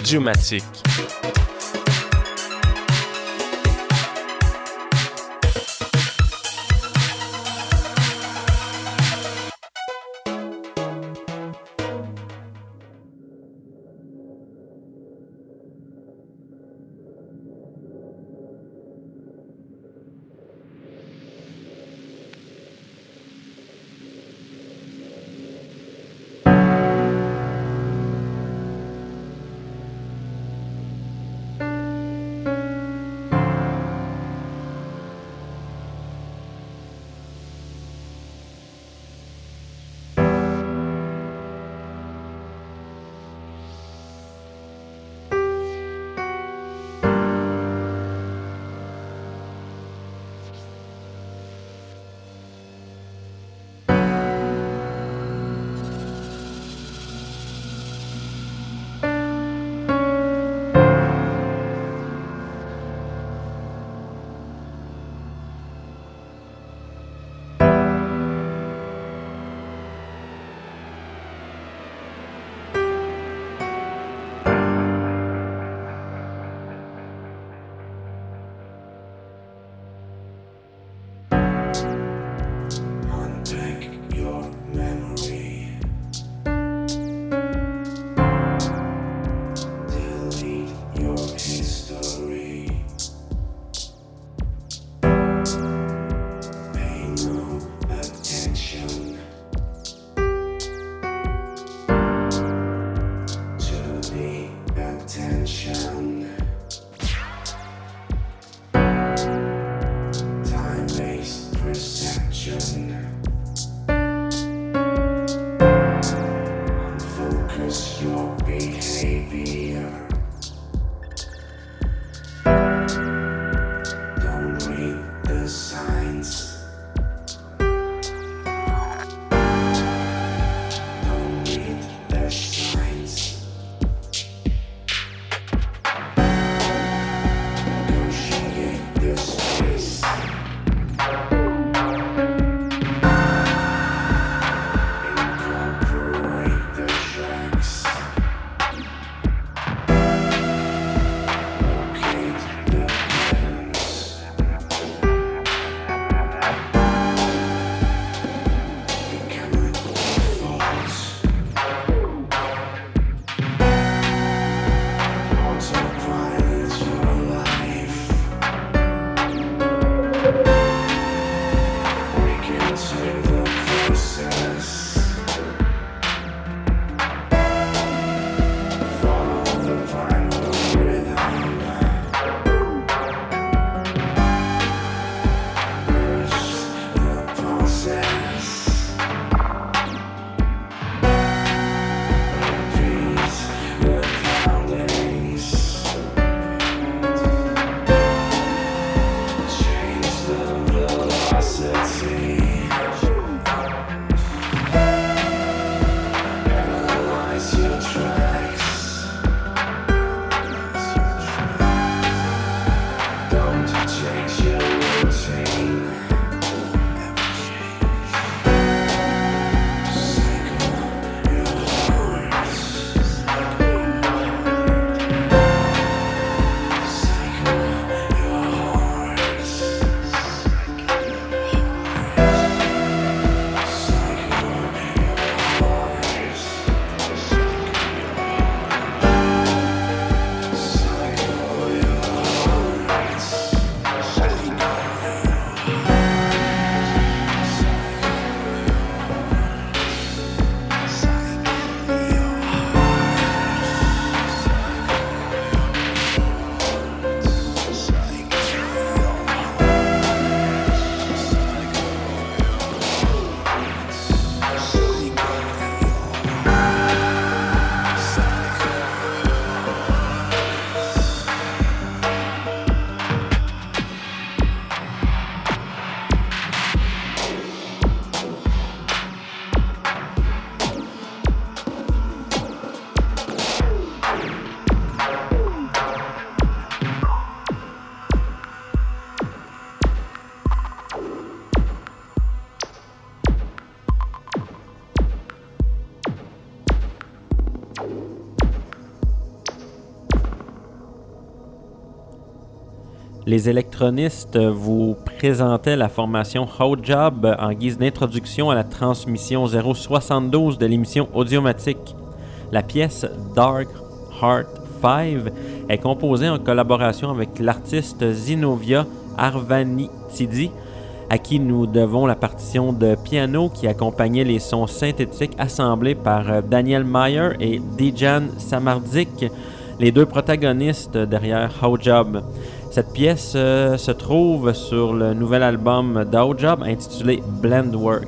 Audiomatique. Change the Les électronistes vous présentaient la formation Hot Job en guise d'introduction à la transmission 072 de l'émission Audiomatique. La pièce Dark Heart 5 est composée en collaboration avec l'artiste Zinovia Arvanitidi, à qui nous devons la partition de piano qui accompagnait les sons synthétiques assemblés par Daniel Mayer et Dejan Samardzik, les deux protagonistes derrière Hot Job. Cette pièce se trouve sur le nouvel album d'Hot Job intitulé Blendwork.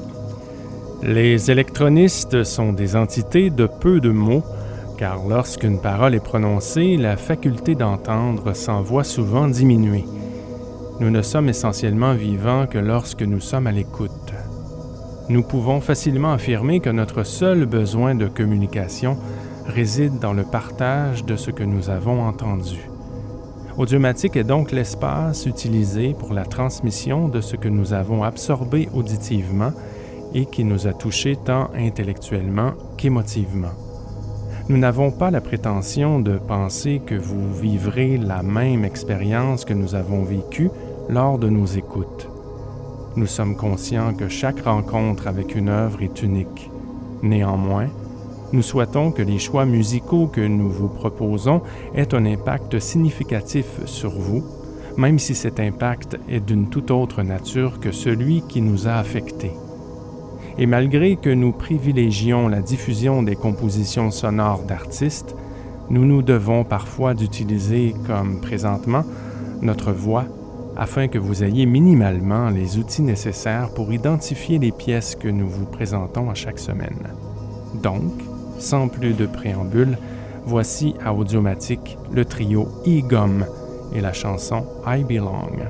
Les électronistes sont des entités de peu de mots, car lorsqu'une parole est prononcée, la faculté d'entendre s'en voit souvent diminuer. Nous ne sommes essentiellement vivants que lorsque nous sommes à l'écoute. Nous pouvons facilement affirmer que notre seul besoin de communication réside dans le partage de ce que nous avons entendu. Audiomatique est donc l'espace utilisé pour la transmission de ce que nous avons absorbé auditivement et qui nous a touchés tant intellectuellement qu'émotivement. Nous n'avons pas la prétention de penser que vous vivrez la même expérience que nous avons vécue lors de nos écoutes. Nous sommes conscients que chaque rencontre avec une œuvre est unique. Néanmoins, nous souhaitons que les choix musicaux que nous vous proposons aient un impact significatif sur vous, même si cet impact est d'une toute autre nature que celui qui nous a affectés. Et malgré que nous privilégions la diffusion des compositions sonores d'artistes, nous nous devons parfois d'utiliser, comme présentement, notre voix afin que vous ayez minimalement les outils nécessaires pour identifier les pièces que nous vous présentons à chaque semaine. Donc, sans plus de préambule, voici à Audiomatique le trio E-Gum et la chanson I Belong.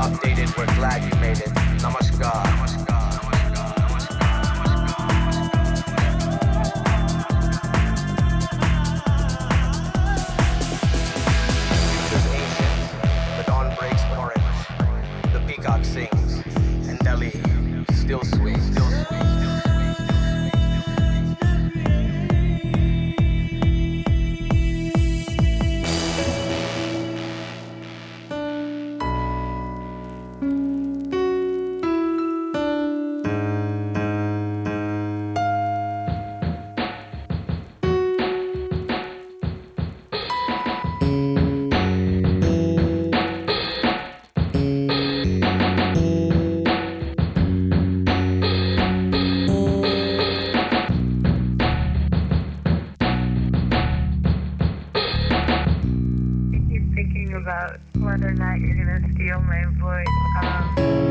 updated, we're glad you made it. Namaskar. Future's ancient, the dawn breaks orange, the peacock sings, and Delhi still swings. About whether or not you're gonna steal my voice.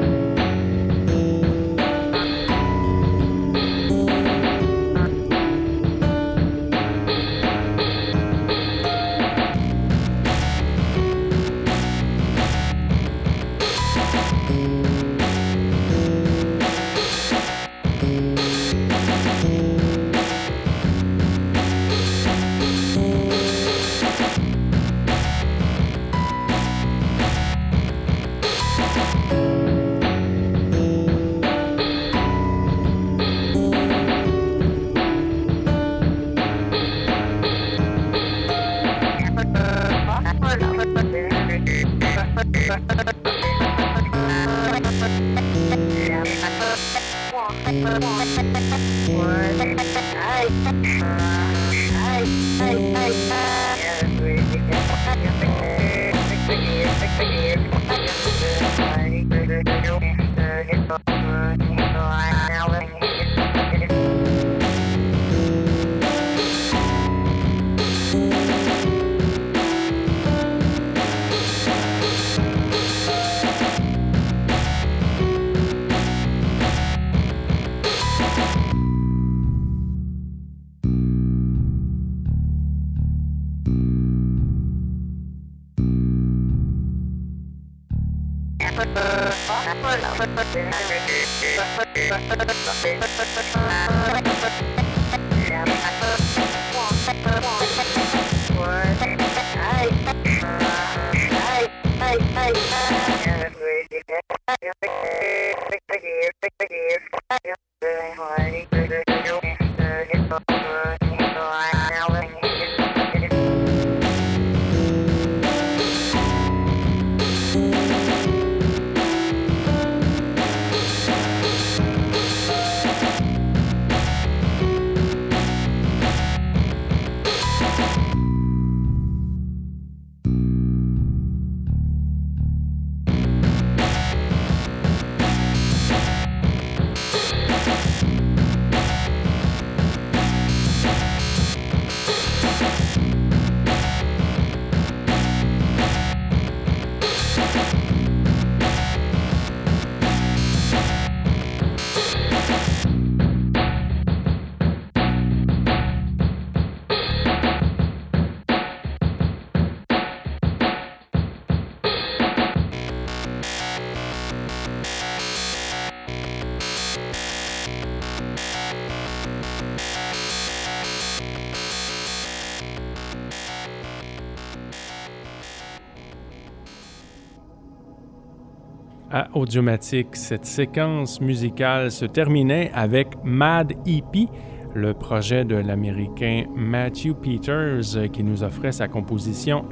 À Audiomatique, cette séquence musicale se terminait avec Mad EP, le projet de l'Américain Matthew Peters qui nous offrait sa composition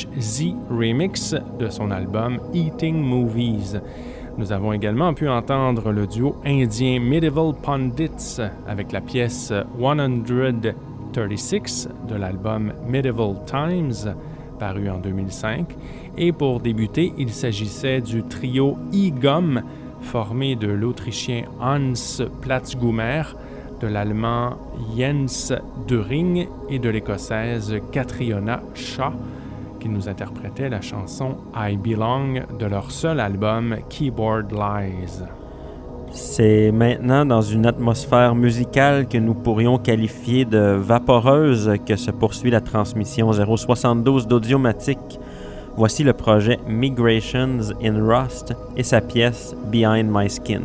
HZ Remix de son album Eating Movies. Nous avons également pu entendre le duo indien Medieval Pundits avec la pièce 136 de l'album Medieval Times, paru en 2005. Et pour débuter, il s'agissait du trio E-Gum, formé de l'Autrichien Hans Platzgummer, de l'Allemand Jens Döring et de l'Écossaise Catriona Shaw, qui nous interprétait la chanson I Belong de leur seul album Keyboard Lies. C'est maintenant dans une atmosphère musicale que nous pourrions qualifier de vaporeuse que se poursuit la transmission 072 d'Audiomatique. Voici le projet Migrations in Rust et sa pièce Behind My Skin.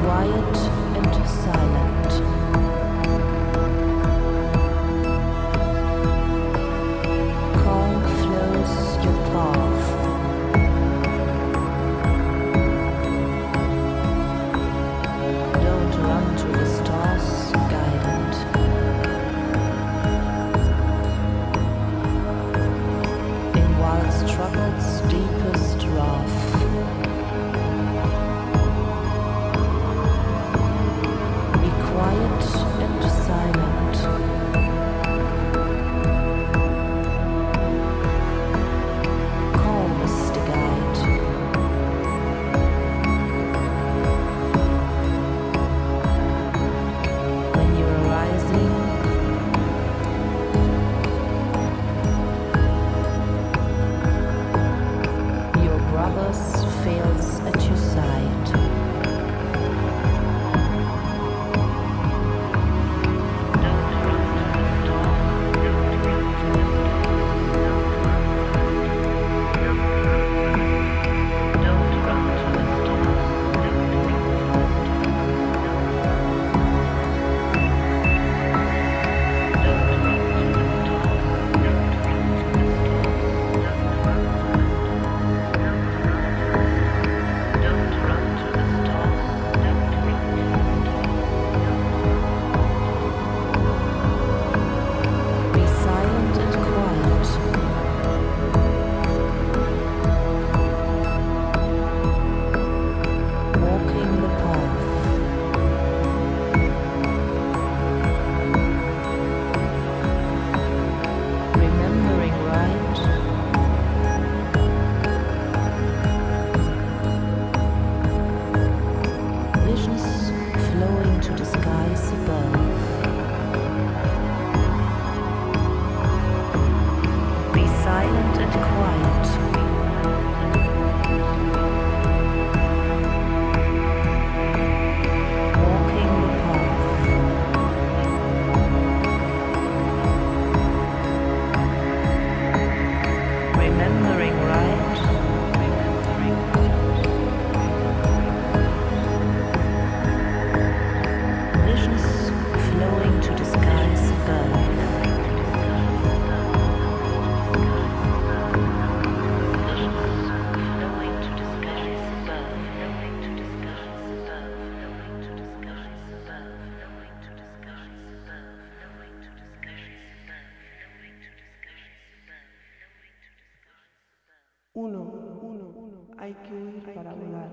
quiet and silent. Calm flows your path. Don't run to the stars, guidant. In wild struggle's deepest wrath. Quiet and silent. Calm is the guide. When you're rising, your brothers fails at your side. Hay que huir para volar.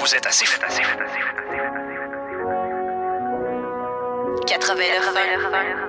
Vous êtes assez fou. 89.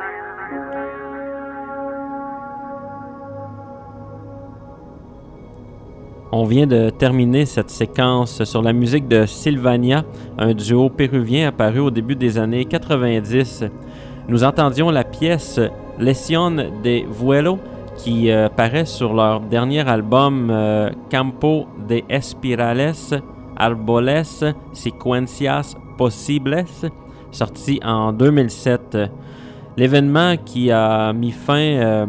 On vient de terminer cette séquence sur la musique de Sylvania, un duo péruvien apparu au début des années 90. Nous entendions la pièce Lesión de Vuelo qui paraît sur leur dernier album Campo de Espirales, Árboles, Secuencias Posibles, sorti en 2007. L'événement qui a mis fin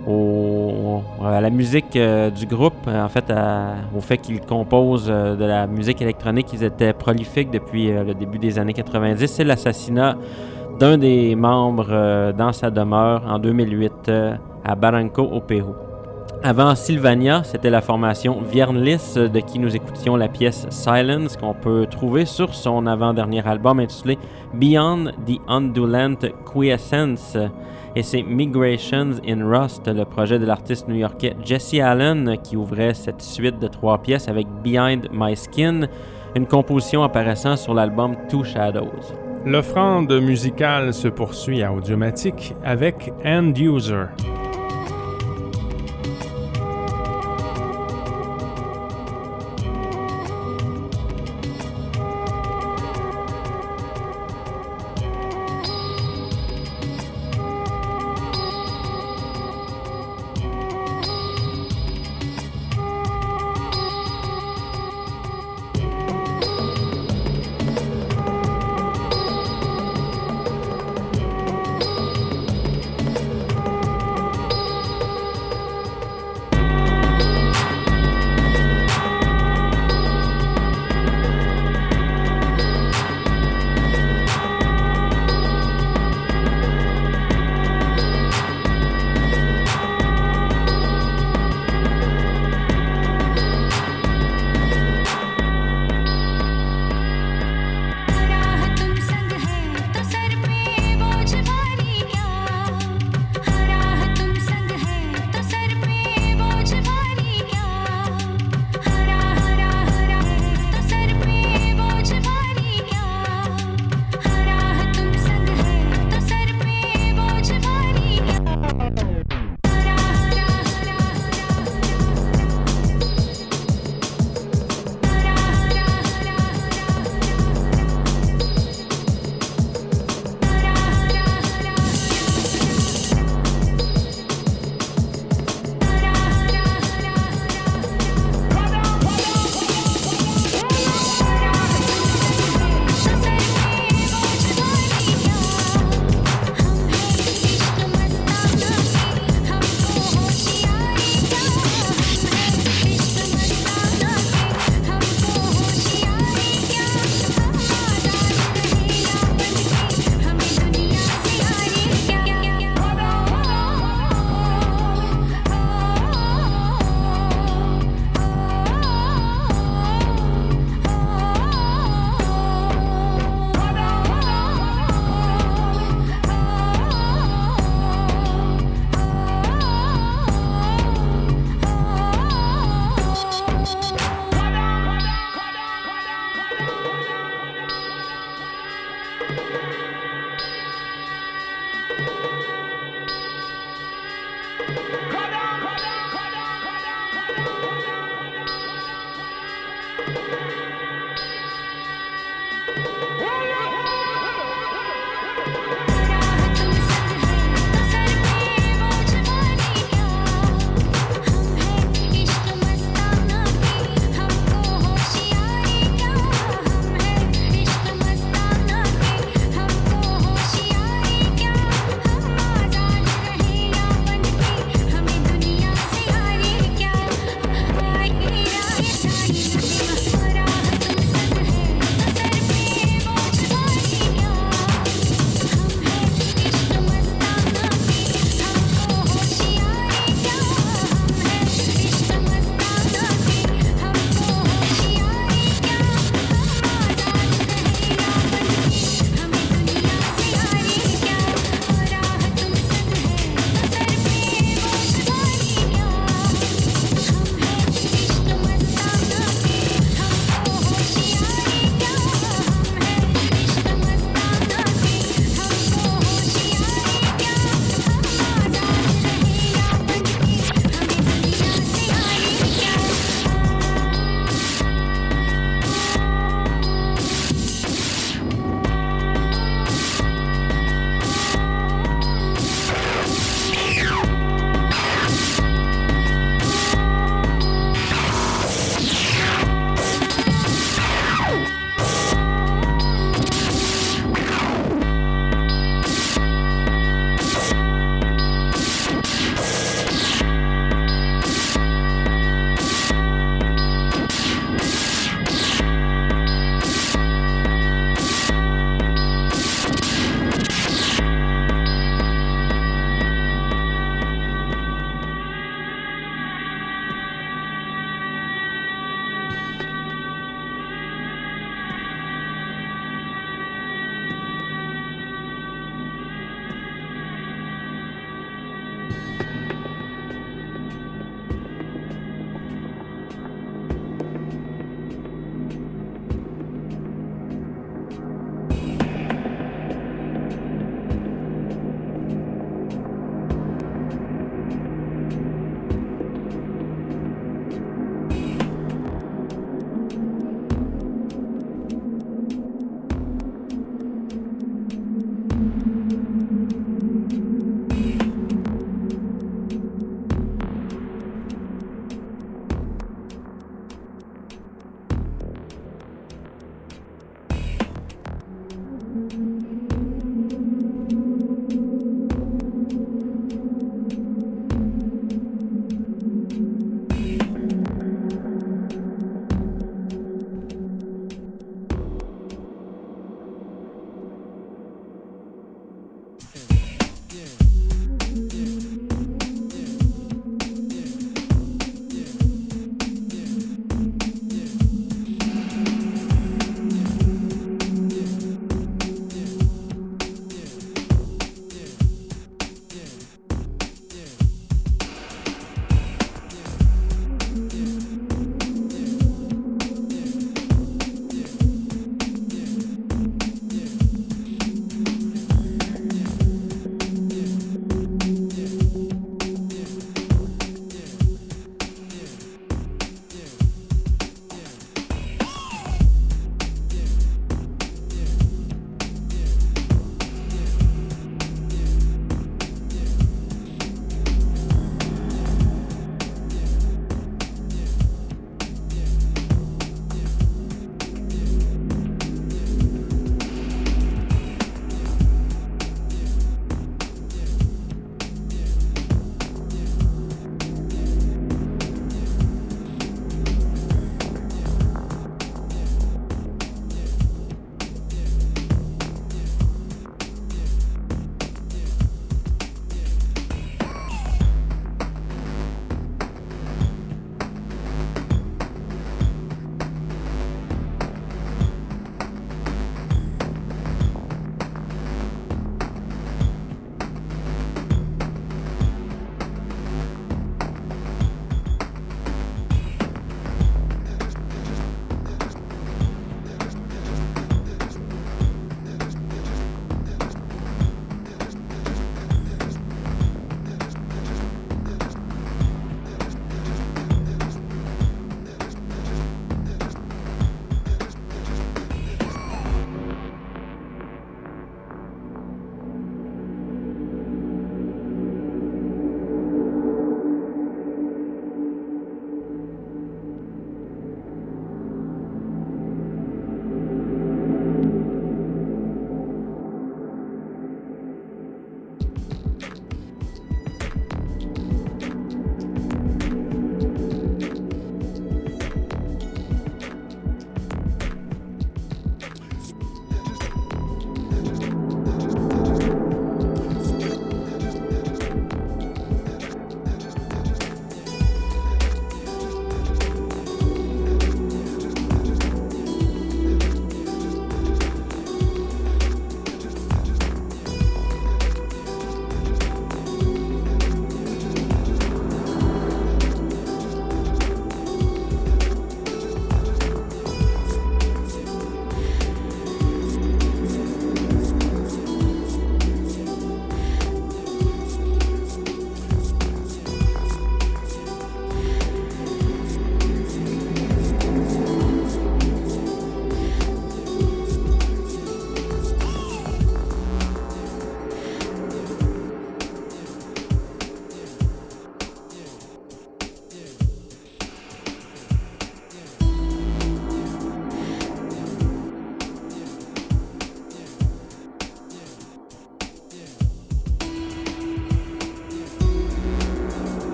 à la musique du groupe, en fait au fait qu'ils composent de la musique électronique. Ils étaient prolifiques depuis le début des années 90. C'est l'assassinat d'un des membres dans sa demeure en 2008 à Barranco au Pérou. Avant Sylvania, c'était la formation Vierlis de qui nous écoutions la pièce Silence qu'on peut trouver sur son avant-dernier album intitulé Beyond the Undulant Quiescence. Et c'est Migrations in Rust, le projet de l'artiste new-yorkais Jesse Allen qui ouvrait cette suite de 3 pièces avec Behind My Skin, une composition apparaissant sur l'album Two Shadows. L'offrande musicale se poursuit à Audiomatique avec End User.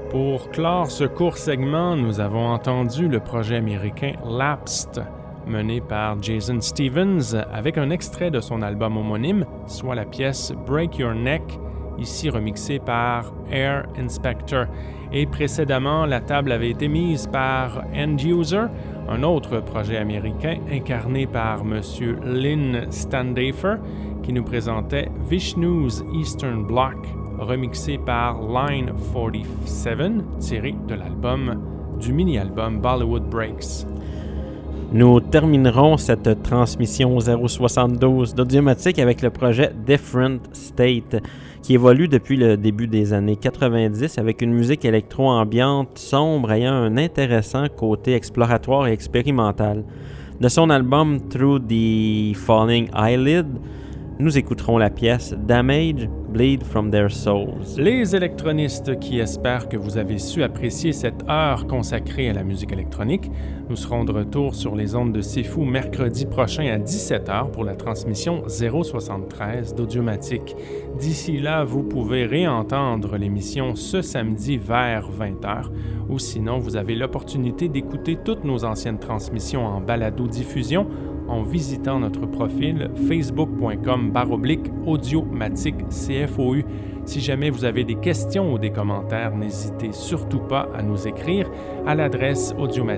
Pour clore ce court segment, nous avons entendu le projet américain Lapsed, mené par Jason Stevens, avec un extrait de son album homonyme, soit la pièce Break Your Neck, ici remixée par Air Inspector. Et précédemment, la table avait été mise par End User, un autre projet américain incarné par M. Lynn Standafer, qui nous présentait Vishnu's Eastern Bloc, remixé par Line 47, tiré de du mini-album Bollywood Breaks. Nous terminerons cette transmission 072 d'Audiomatique avec le projet Different State, qui évolue depuis le début des années 90 avec une musique électro-ambiante sombre ayant un intéressant côté exploratoire et expérimental. De son album Through the Falling Eyelid, nous écouterons la pièce Damage, Bleed from Their Souls. Les électronistes qui espèrent que vous avez su apprécier cette heure consacrée à la musique électronique, nous serons de retour sur les ondes de C'est Fou mercredi prochain à 17h pour la transmission 073 d'Audiomatique. D'ici là, vous pouvez réentendre l'émission ce samedi vers 20h ou sinon vous avez l'opportunité d'écouter toutes nos anciennes transmissions en balado-diffusion en visitant notre profil facebook.com/audiomatique CFOU. Si jamais vous avez des questions ou des commentaires, n'hésitez surtout pas à nous écrire à l'adresse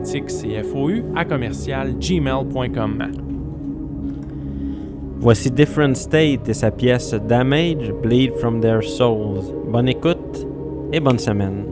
audiomaticefou@gmail.com. Voici Different State et sa pièce Damage, Bleed from Their Souls. Bonne écoute et bonne semaine.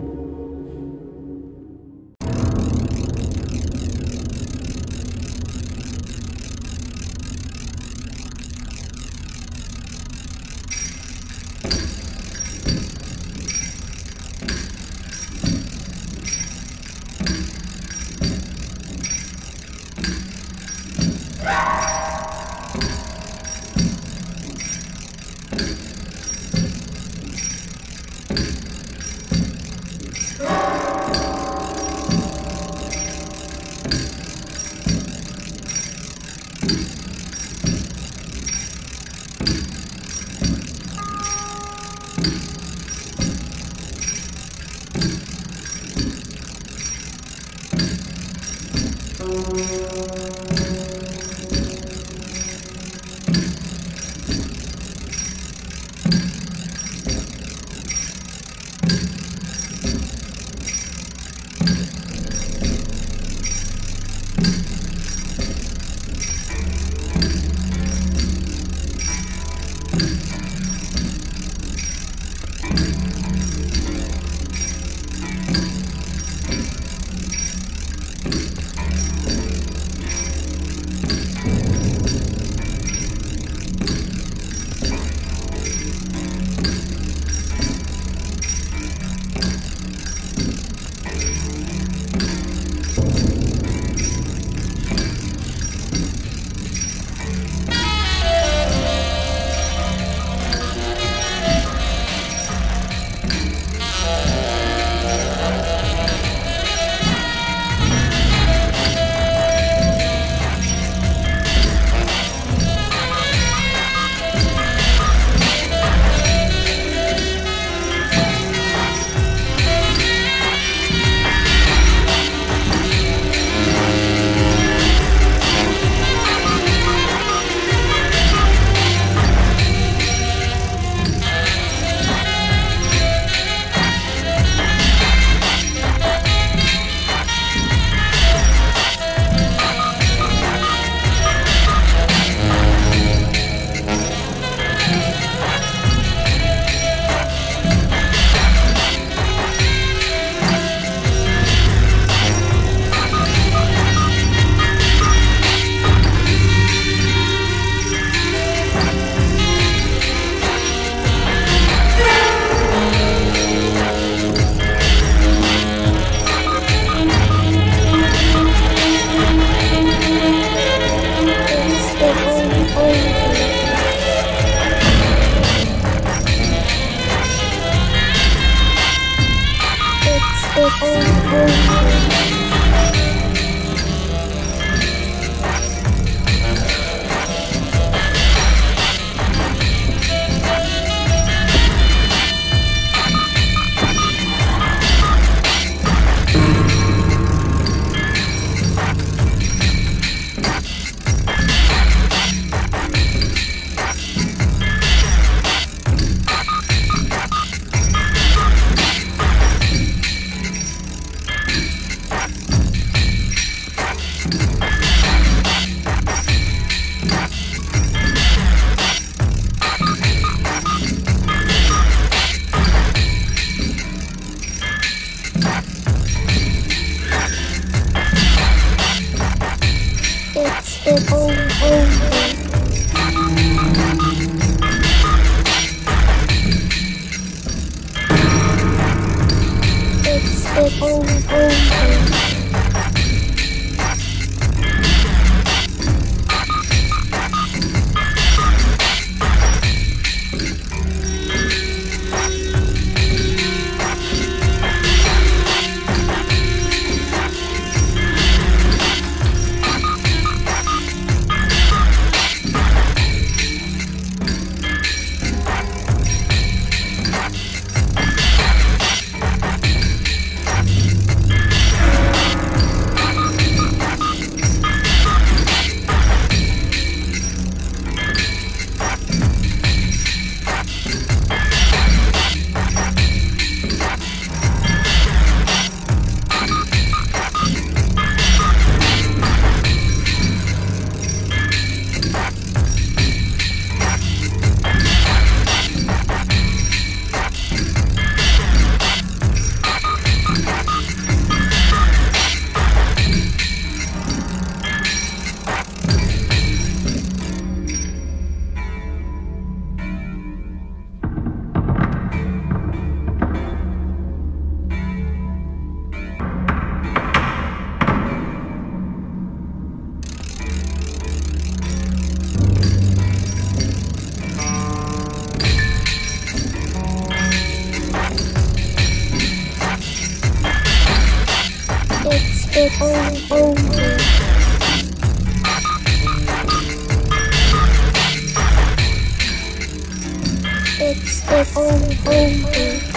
It's over.